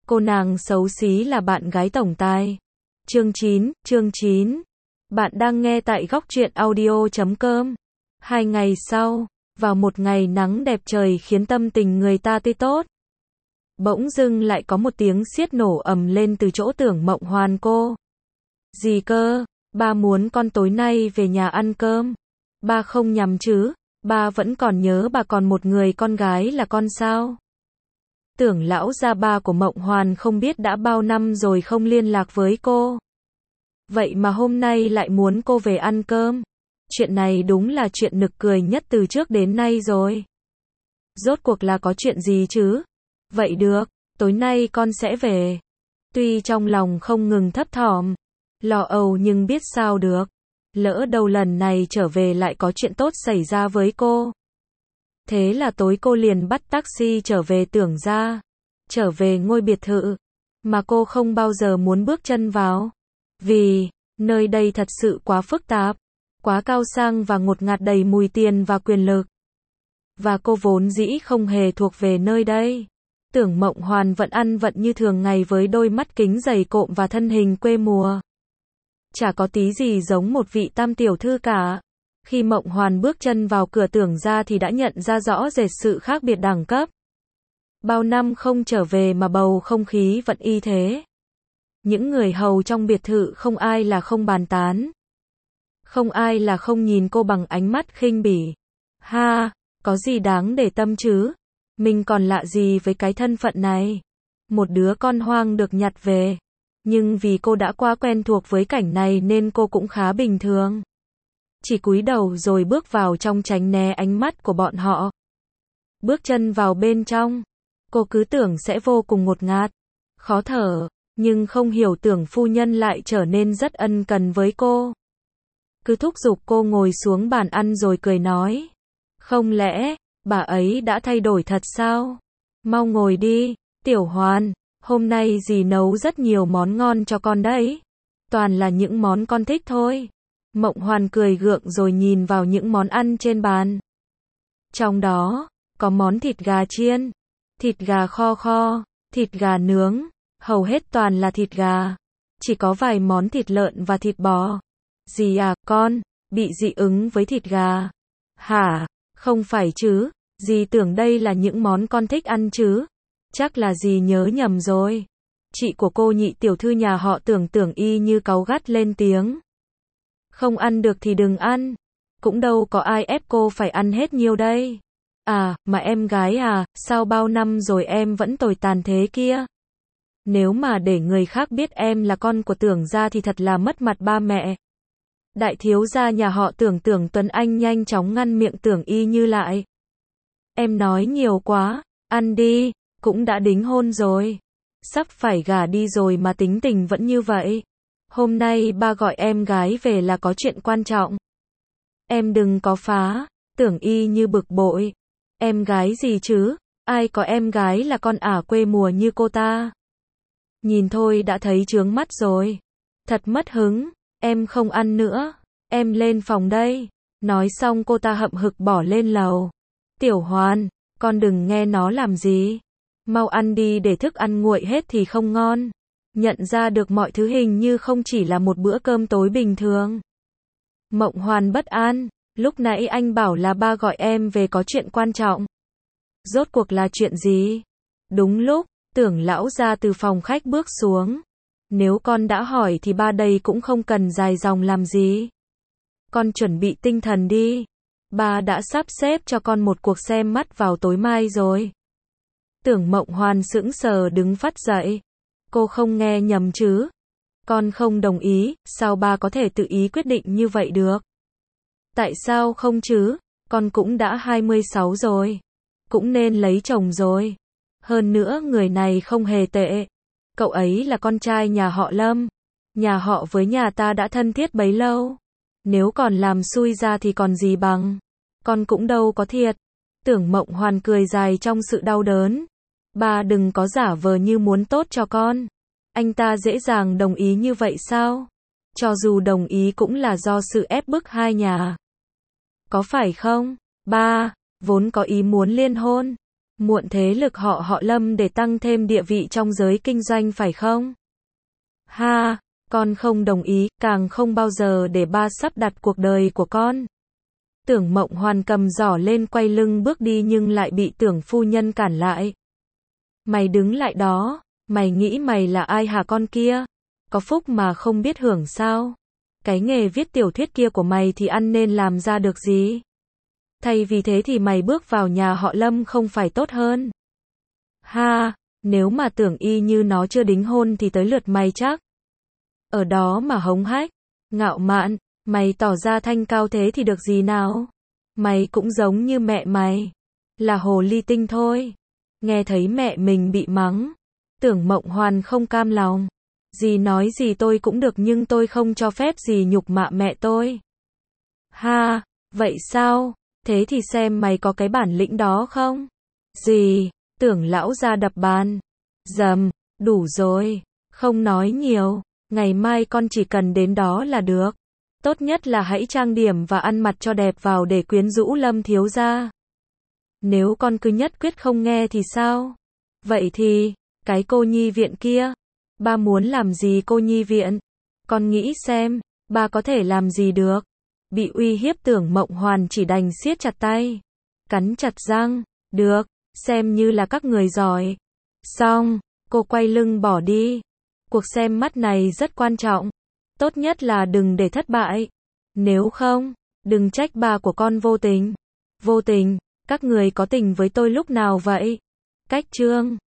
Cô nàng xấu xí là bạn gái tổng tài. Chương 9. Bạn đang nghe tại góc truyện audio.com. 2 ngày sau, vào một ngày nắng đẹp trời khiến tâm tình người ta tươi tốt. Bỗng dưng lại có một tiếng xiết nổ ầm lên từ chỗ Tưởng Mộng Hoàn cô. Gì cơ? Ba muốn con tối nay về nhà ăn cơm. Ba không nhầm chứ? Ba vẫn còn nhớ bà còn một người con gái là con sao? Tưởng lão gia ba của Mộng Hoàn không biết đã bao năm rồi không liên lạc với cô. Vậy mà hôm nay lại muốn cô về ăn cơm. Chuyện này đúng là chuyện nực cười nhất từ trước đến nay rồi. Rốt cuộc là có chuyện gì chứ? Vậy được, tối nay con sẽ về. Tuy trong lòng không ngừng thấp thỏm, lo âu nhưng biết sao được. Lỡ đâu lần này trở về lại có chuyện tốt xảy ra với cô. Thế là tối cô liền bắt taxi trở về Tưởng gia, trở về ngôi biệt thự mà cô không bao giờ muốn bước chân vào. Vì nơi đây thật sự quá phức tạp, quá cao sang và ngột ngạt đầy mùi tiền và quyền lực. Và cô vốn dĩ không hề thuộc về nơi đây. Tưởng Mộng Hoàn vẫn ăn vận như thường ngày với đôi mắt kính dày cộm và thân hình quê mùa. Chả có tí gì giống một vị tam tiểu thư cả. Khi Mộng Hoàn bước chân vào cửa Tưởng gia thì đã nhận ra rõ rệt sự khác biệt đẳng cấp. Bao năm không trở về mà bầu không khí vẫn y thế. Những người hầu trong biệt thự không ai là không bàn tán. Không ai là không nhìn cô bằng ánh mắt khinh bỉ. Ha, có gì đáng để tâm chứ? Mình còn lạ gì với cái thân phận này? Một đứa con hoang được nhặt về. Nhưng vì cô đã quá quen thuộc với cảnh này nên cô cũng khá bình thường. Chỉ cúi đầu rồi bước vào trong tránh né ánh mắt của bọn họ. Bước chân vào bên trong, cô cứ tưởng sẽ vô cùng ngột ngạt, khó thở, nhưng không hiểu Tưởng phu nhân lại trở nên rất ân cần với cô. Cứ thúc giục cô ngồi xuống bàn ăn rồi cười nói. Không lẽ, bà ấy đã thay đổi thật sao? Mau ngồi đi, Tiểu Hoàn, hôm nay dì nấu rất nhiều món ngon cho con đấy. Toàn là những món con thích thôi. Mộng Hoàn cười gượng rồi nhìn vào những món ăn trên bàn. Trong đó, có món thịt gà chiên, thịt gà kho, thịt gà nướng, hầu hết toàn là thịt gà. Chỉ có vài món thịt lợn và thịt bò. Dì à, con, bị dị ứng với thịt gà. Hả, không phải chứ, dì tưởng đây là những món con thích ăn chứ. Chắc là dì nhớ nhầm rồi. Chị của cô Nhị tiểu thư nhà họ Tưởng y như cáu gắt lên tiếng. Không ăn được thì đừng ăn. Cũng đâu có ai ép cô phải ăn hết nhiều đây. À, mà em gái à, sao bao năm rồi em vẫn tồi tàn thế kia? Nếu mà để người khác biết em là con của Tưởng gia thì thật là mất mặt ba mẹ. Đại thiếu gia nhà họ Tưởng Tuấn Anh nhanh chóng ngăn miệng Tưởng y như lại. Em nói nhiều quá, ăn đi, cũng đã đính hôn rồi. Sắp phải gả đi rồi mà tính tình vẫn như vậy. Hôm nay ba gọi em gái về là có chuyện quan trọng. Em đừng có phá, Tưởng y như bực bội. Em gái gì chứ, ai có em gái là con ả quê mùa như cô ta. Nhìn thôi đã thấy chướng mắt rồi. Thật mất hứng, em không ăn nữa, em lên phòng đây. Nói xong cô ta hậm hực bỏ lên lầu. Tiểu Hoàn, con đừng nghe nó làm gì. Mau ăn đi để thức ăn nguội hết thì không ngon. Nhận ra được mọi thứ hình như không chỉ là một bữa cơm tối bình thường. Mộng Hoàn bất an, lúc nãy anh bảo là ba gọi em về có chuyện quan trọng. Rốt cuộc là chuyện gì? Đúng lúc, Tưởng lão ra từ phòng khách bước xuống. Nếu con đã hỏi thì ba đây cũng không cần dài dòng làm gì. Con chuẩn bị tinh thần đi. Ba đã sắp xếp cho con một cuộc xem mắt vào tối mai rồi. Tưởng Mộng Hoàn sững sờ đứng phắt dậy. Cô không nghe nhầm chứ? Con không đồng ý, sao ba có thể tự ý quyết định như vậy được? Tại sao không chứ? Con cũng đã 26 rồi. Cũng nên lấy chồng rồi. Hơn nữa người này không hề tệ. Cậu ấy là con trai nhà họ Lâm. Nhà họ với nhà ta đã thân thiết bấy lâu. Nếu còn làm xui ra thì còn gì bằng. Con cũng đâu có thiệt. Tưởng Mộng Hoàn cười dài trong sự đau đớn. Ba đừng có giả vờ như muốn tốt cho con. Anh ta dễ dàng đồng ý như vậy sao? Cho dù đồng ý cũng là do sự ép bức hai nhà. Có phải không? Ba, vốn có ý muốn liên hôn. Muộn thế lực họ Lâm để tăng thêm địa vị trong giới kinh doanh phải không? Ha, con không đồng ý, càng không bao giờ để ba sắp đặt cuộc đời của con. Tưởng Mộng Hoàn cầm giỏ lên quay lưng bước đi nhưng lại bị Tưởng phu nhân cản lại. Mày đứng lại đó, mày nghĩ mày là ai hả con kia? Có phúc mà không biết hưởng sao? Cái nghề viết tiểu thuyết kia của mày thì ăn nên làm ra được gì? Thay vì thế thì mày bước vào nhà họ Lâm không phải tốt hơn? Ha, nếu mà Tưởng y như nó chưa đính hôn thì tới lượt mày chắc. Ở đó mà hống hách, ngạo mạn, mày tỏ ra thanh cao thế thì được gì nào? Mày cũng giống như mẹ mày, là hồ ly tinh thôi. Nghe thấy mẹ mình bị mắng, Tưởng Mộng Hoàn không cam lòng. Dì nói gì tôi cũng được nhưng tôi không cho phép dì nhục mạ mẹ tôi. Ha, vậy sao? Thế thì xem mày có cái bản lĩnh đó không? Dì, Tưởng lão ra đập bàn. Dầm, đủ rồi, không nói nhiều, ngày mai con chỉ cần đến đó là được. Tốt nhất là hãy trang điểm và ăn mặc cho đẹp vào để quyến rũ Lâm thiếu gia. Nếu con cứ nhất quyết không nghe thì sao? Vậy thì, cái cô nhi viện kia, ba muốn làm gì cô nhi viện? Con nghĩ xem, ba có thể làm gì được? Bị uy hiếp Tưởng Mộng Hoàn chỉ đành siết chặt tay, cắn chặt răng, được, xem như là các người giỏi. Xong, cô quay lưng bỏ đi. Cuộc xem mắt này rất quan trọng. Tốt nhất là đừng để thất bại. Nếu không, đừng trách ba của con vô tình. Vô tình, các người có tình với tôi lúc nào vậy? Cách chương